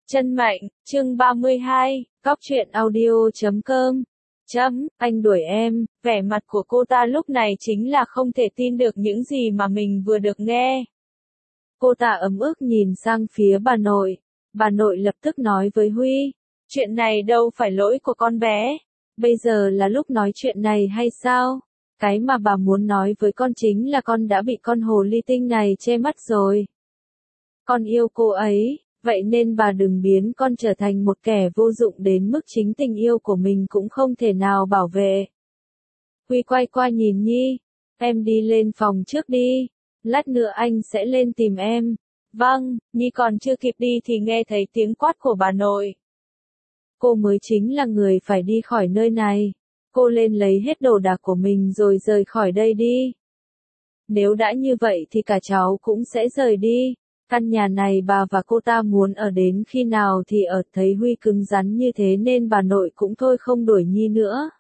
Chân mệnh, chương 32, cóc truyện audio.com. Anh đuổi em, vẻ mặt của cô ta lúc này chính là không thể tin được những gì mà mình vừa được nghe. Cô ta ấm ức nhìn sang phía bà nội lập tức nói với Huy, chuyện này đâu phải lỗi của con bé, bây giờ là lúc nói chuyện này hay sao? Cái mà bà muốn nói với con chính là con đã bị con hồ ly tinh này che mắt rồi. Con yêu cô ấy. Vậy nên bà đừng biến con trở thành một kẻ vô dụng đến mức chính tình yêu của mình cũng không thể nào bảo vệ. Huy quay qua nhìn Nhi, em đi lên phòng trước đi, lát nữa anh sẽ lên tìm em. Vâng, Nhi còn chưa kịp đi thì nghe thấy tiếng quát của bà nội. Cô mới chính là người phải đi khỏi nơi này, cô lên lấy hết đồ đạc của mình rồi rời khỏi đây đi. Nếu đã như vậy thì cả cháu cũng sẽ rời đi. Căn nhà này bà và cô ta muốn ở đến khi nào thì ở, thấy Huy cứng rắn như thế nên bà nội cũng thôi không đuổi Nhi nữa.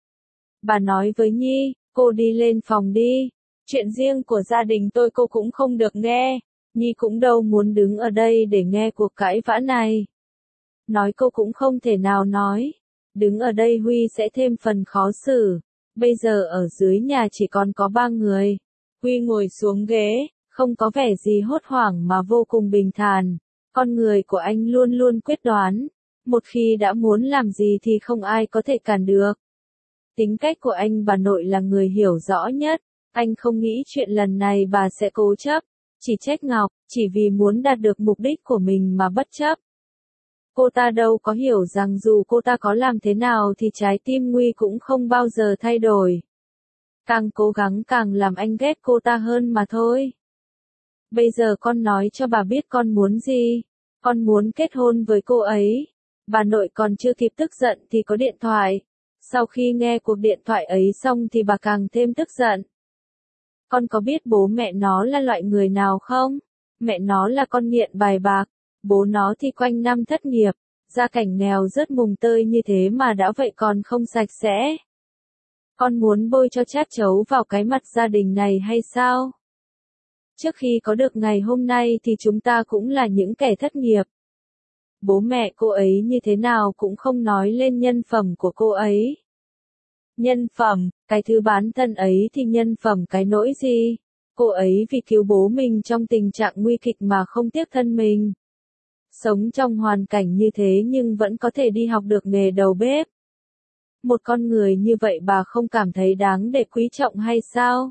Bà nói với Nhi, cô đi lên phòng đi, chuyện riêng của gia đình tôi cô cũng không được nghe, Nhi cũng đâu muốn đứng ở đây để nghe cuộc cãi vã này. Nói cô cũng không thể nào nói, đứng ở đây Huy sẽ thêm phần khó xử, bây giờ ở dưới nhà chỉ còn có 3 người. Huy ngồi xuống ghế. Không có vẻ gì hốt hoảng mà vô cùng bình thản, con người của anh luôn luôn quyết đoán, một khi đã muốn làm gì thì không ai có thể cản được. Tính cách của anh bà nội là người hiểu rõ nhất, anh không nghĩ chuyện lần này bà sẽ cố chấp, chỉ trách Ngọc, chỉ vì muốn đạt được mục đích của mình mà bất chấp. Cô ta đâu có hiểu rằng dù cô ta có làm thế nào thì trái tim Nguy cũng không bao giờ thay đổi. Càng cố gắng càng làm anh ghét cô ta hơn mà thôi. Bây giờ con nói cho bà biết con muốn gì, con muốn kết hôn với cô ấy. Bà nội còn chưa kịp tức giận thì có điện thoại. Sau khi nghe cuộc điện thoại ấy xong thì bà càng thêm tức giận. Con có biết bố mẹ nó là loại người nào không? Mẹ nó là con nghiện bài bạc, bố nó thì quanh năm thất nghiệp, gia cảnh nghèo rất mùng tơi như thế mà đã vậy còn không sạch sẽ. Con muốn bôi cho chát chấu vào cái mặt gia đình này hay sao? Trước khi có được ngày hôm nay thì chúng ta cũng là những kẻ thất nghiệp. Bố mẹ cô ấy như thế nào cũng không nói lên nhân phẩm của cô ấy. Nhân phẩm, cái thứ bán thân ấy thì nhân phẩm cái nỗi gì? Cô ấy vì cứu bố mình trong tình trạng nguy kịch mà không tiếc thân mình. Sống trong hoàn cảnh như thế nhưng vẫn có thể đi học được nghề đầu bếp. Một con người như vậy bà không cảm thấy đáng để quý trọng hay sao?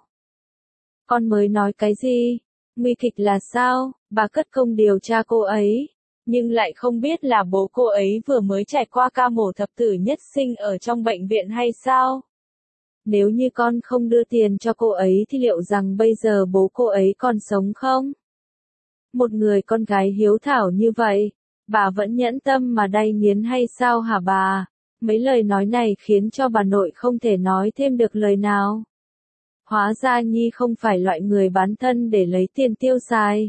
Con mới nói cái gì? Nguy kịch là sao? Bà cất công điều tra cô ấy, nhưng lại không biết là bố cô ấy vừa mới trải qua ca mổ thập tử nhất sinh ở trong bệnh viện hay sao? Nếu như con không đưa tiền cho cô ấy thì liệu rằng bây giờ bố cô ấy còn sống không? Một người con gái hiếu thảo như vậy, bà vẫn nhẫn tâm mà đay nghiến hay sao hả bà? Mấy lời nói này khiến cho bà nội không thể nói thêm được lời nào. Hóa ra Nhi không phải loại người bán thân để lấy tiền tiêu xài,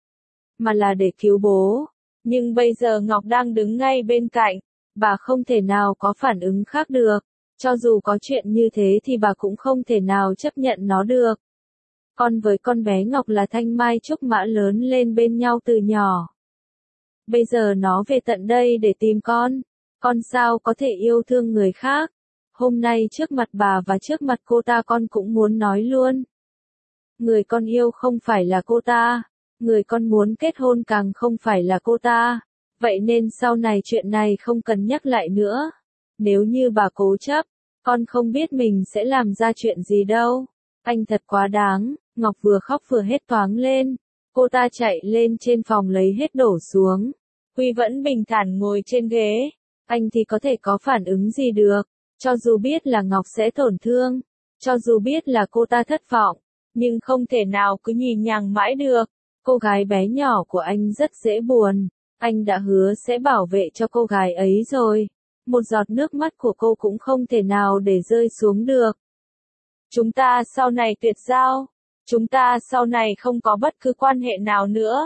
mà là để cứu bố. Nhưng bây giờ Ngọc đang đứng ngay bên cạnh, bà không thể nào có phản ứng khác được. Cho dù có chuyện như thế thì bà cũng không thể nào chấp nhận nó được. Con với con bé Ngọc là thanh mai trúc mã lớn lên bên nhau từ nhỏ. Bây giờ nó về tận đây để tìm con sao có thể yêu thương người khác? Hôm nay trước mặt bà và trước mặt cô ta con cũng muốn nói luôn. Người con yêu không phải là cô ta, người con muốn kết hôn càng không phải là cô ta. Vậy nên sau này chuyện này không cần nhắc lại nữa. Nếu như bà cố chấp, con không biết mình sẽ làm ra chuyện gì đâu. Anh thật quá đáng, Ngọc vừa khóc vừa hét toáng lên. Cô ta chạy lên trên phòng lấy hết đổ xuống. Huy vẫn bình thản ngồi trên ghế. Anh thì có thể có phản ứng gì được. Cho dù biết là Ngọc sẽ tổn thương, cho dù biết là cô ta thất vọng, nhưng không thể nào cứ nhìn nhằng mãi được. Cô gái bé nhỏ của anh rất dễ buồn, anh đã hứa sẽ bảo vệ cho cô gái ấy rồi. Một giọt nước mắt của cô cũng không thể nào để rơi xuống được. Chúng ta sau này tuyệt giao, chúng ta sau này không có bất cứ quan hệ nào nữa.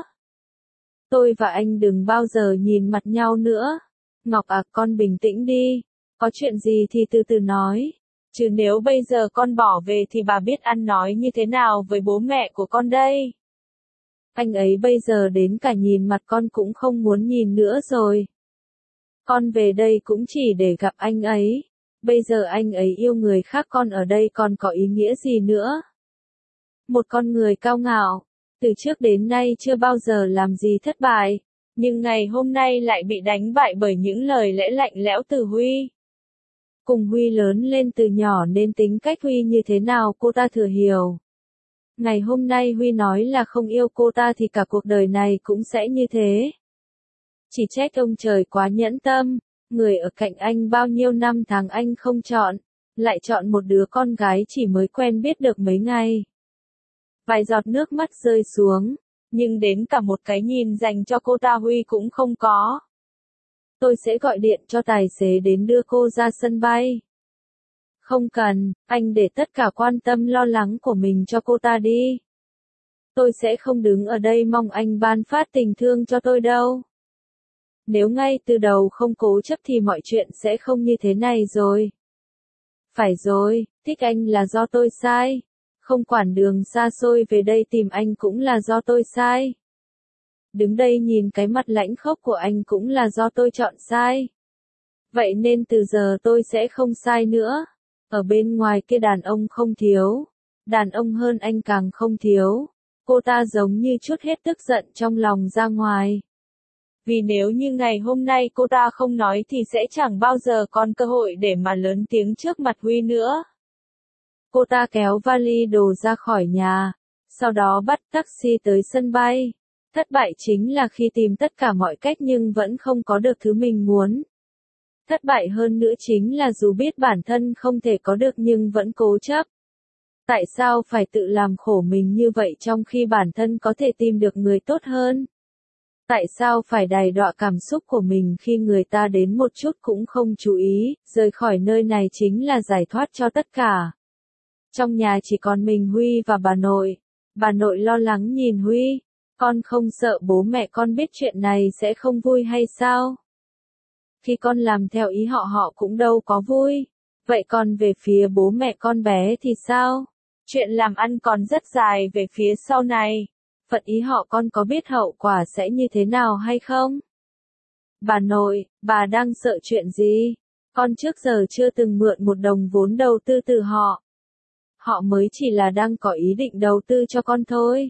Tôi và anh đừng bao giờ nhìn mặt nhau nữa. Ngọc à, con bình tĩnh đi. Có chuyện gì thì từ từ nói. Chứ nếu bây giờ con bỏ về thì bà biết ăn nói như thế nào với bố mẹ của con đây? Anh ấy bây giờ đến cả nhìn mặt con cũng không muốn nhìn nữa rồi. Con về đây cũng chỉ để gặp anh ấy. Bây giờ anh ấy yêu người khác, con ở đây còn có ý nghĩa gì nữa? Một con người cao ngạo, từ trước đến nay chưa bao giờ làm gì thất bại, nhưng ngày hôm nay lại bị đánh bại bởi những lời lẽ lạnh lẽo từ Huy. Cùng Huy lớn lên từ nhỏ nên tính cách Huy như thế nào cô ta thừa hiểu. Ngày hôm nay Huy nói là không yêu cô ta thì cả cuộc đời này cũng sẽ như thế. Chỉ trách ông trời quá nhẫn tâm, người ở cạnh anh bao nhiêu năm tháng anh không chọn, lại chọn một đứa con gái chỉ mới quen biết được mấy ngày. Vài giọt nước mắt rơi xuống, nhưng đến cả một cái nhìn dành cho cô ta Huy cũng không có. Tôi sẽ gọi điện cho tài xế đến đưa cô ra sân bay. Không cần, anh để tất cả quan tâm lo lắng của mình cho cô ta đi. Tôi sẽ không đứng ở đây mong anh ban phát tình thương cho tôi đâu. Nếu ngay từ đầu không cố chấp thì mọi chuyện sẽ không như thế này rồi. Phải rồi, thích anh là do tôi sai. Không quản đường xa xôi về đây tìm anh cũng là do tôi sai. Đứng đây nhìn cái mặt lãnh khốc của anh cũng là do tôi chọn sai. Vậy nên từ giờ tôi sẽ không sai nữa. Ở bên ngoài kia đàn ông không thiếu. Đàn ông hơn anh càng không thiếu. Cô ta giống như trút hết tức giận trong lòng ra ngoài. Vì nếu như ngày hôm nay cô ta không nói thì sẽ chẳng bao giờ còn cơ hội để mà lớn tiếng trước mặt Huy nữa. Cô ta kéo vali đồ ra khỏi nhà, sau đó bắt taxi tới sân bay. Thất bại chính là khi tìm tất cả mọi cách nhưng vẫn không có được thứ mình muốn. Thất bại hơn nữa chính là dù biết bản thân không thể có được nhưng vẫn cố chấp. Tại sao phải tự làm khổ mình như vậy trong khi bản thân có thể tìm được người tốt hơn? Tại sao phải đày đọa cảm xúc của mình khi người ta đến một chút cũng không chú ý, rời khỏi nơi này chính là giải thoát cho tất cả. Trong nhà chỉ còn mình Huy và bà nội. Bà nội lo lắng nhìn Huy. Con không sợ bố mẹ con biết chuyện này sẽ không vui hay sao? Khi con làm theo ý họ họ cũng đâu có vui. Vậy còn về phía bố mẹ con bé thì sao? Chuyện làm ăn còn rất dài về phía sau này. Phận ý họ con có biết hậu quả sẽ như thế nào hay không? Bà nội, bà đang sợ chuyện gì? Con trước giờ chưa từng mượn một đồng vốn đầu tư từ họ. Họ mới chỉ là đang có ý định đầu tư cho con thôi.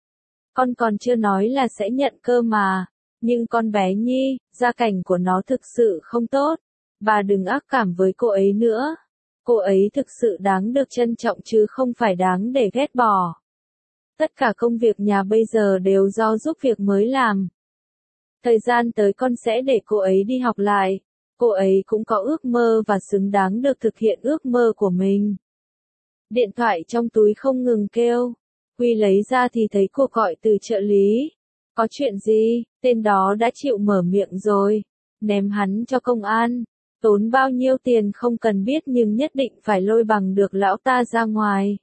Con còn chưa nói là sẽ nhận cơ mà. Nhưng con bé Nhi, gia cảnh của nó thực sự không tốt. Bà đừng ác cảm với cô ấy nữa. Cô ấy thực sự đáng được trân trọng chứ không phải đáng để ghét bỏ. Tất cả công việc nhà bây giờ đều do giúp việc mới làm. Thời gian tới con sẽ để cô ấy đi học lại. Cô ấy cũng có ước mơ và xứng đáng được thực hiện ước mơ của mình. Điện thoại trong túi không ngừng kêu. Huy lấy ra thì thấy cuộc gọi từ trợ lý. Có chuyện gì? Tên đó đã chịu mở miệng rồi. Ném hắn cho công an. Tốn bao nhiêu tiền không cần biết nhưng nhất định phải lôi bằng được lão ta ra ngoài.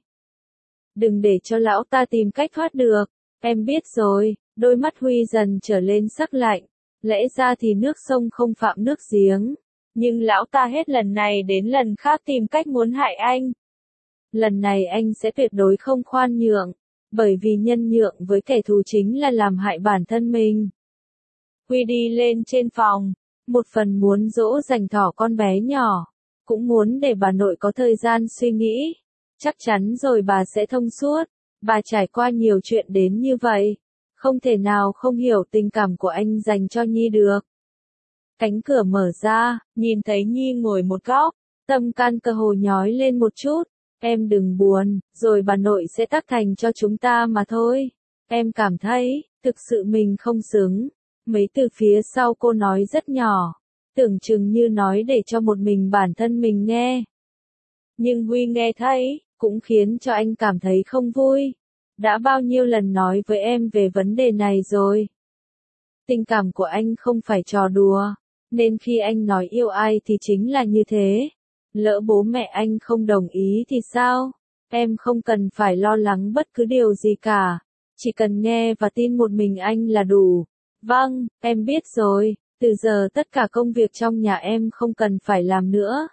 Đừng để cho lão ta tìm cách thoát được. Em biết rồi. Đôi mắt Huy dần trở lên sắc lạnh. Lẽ ra thì nước sông không phạm nước giếng. Nhưng lão ta hết lần này đến lần khác tìm cách muốn hại anh. Lần này anh sẽ tuyệt đối không khoan nhượng. Bởi vì nhân nhượng với kẻ thù chính là làm hại bản thân mình. Huy đi lên trên phòng. Một phần muốn dỗ dành thỏ con bé nhỏ. Cũng muốn để bà nội có thời gian suy nghĩ. Chắc chắn rồi bà sẽ thông suốt. Bà trải qua nhiều chuyện đến như vậy. Không thể nào không hiểu tình cảm của anh dành cho Nhi được. Cánh cửa mở ra, nhìn thấy Nhi ngồi một góc. Tâm can cơ hồ nhói lên một chút. Em đừng buồn, rồi bà nội sẽ tác thành cho chúng ta mà thôi. Em cảm thấy, thực sự mình không xứng. Mấy từ phía sau cô nói rất nhỏ. Tưởng chừng như nói để cho một mình bản thân mình nghe. Nhưng Huy nghe thấy, cũng khiến cho anh cảm thấy không vui. Đã bao nhiêu lần nói với em về vấn đề này rồi. Tình cảm của anh không phải trò đùa. Nên khi anh nói yêu ai thì chính là như thế. Lỡ bố mẹ anh không đồng ý thì sao? Em không cần phải lo lắng bất cứ điều gì cả. Chỉ cần nghe và tin một mình anh là đủ. Vâng, em biết rồi. Từ giờ tất cả công việc trong nhà em không cần phải làm nữa.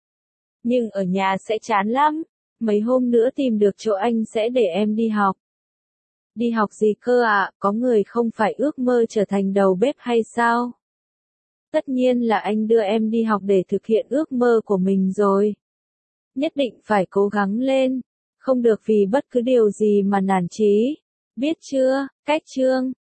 Nhưng ở nhà sẽ chán lắm. Mấy hôm nữa tìm được chỗ anh sẽ để em đi học. Đi học gì cơ ạ, có người không phải ước mơ trở thành đầu bếp hay sao? Tất nhiên là anh đưa em đi học để thực hiện ước mơ của mình rồi. Nhất định phải cố gắng lên, không được vì bất cứ điều gì mà nản chí. Biết chưa, Cách Trương?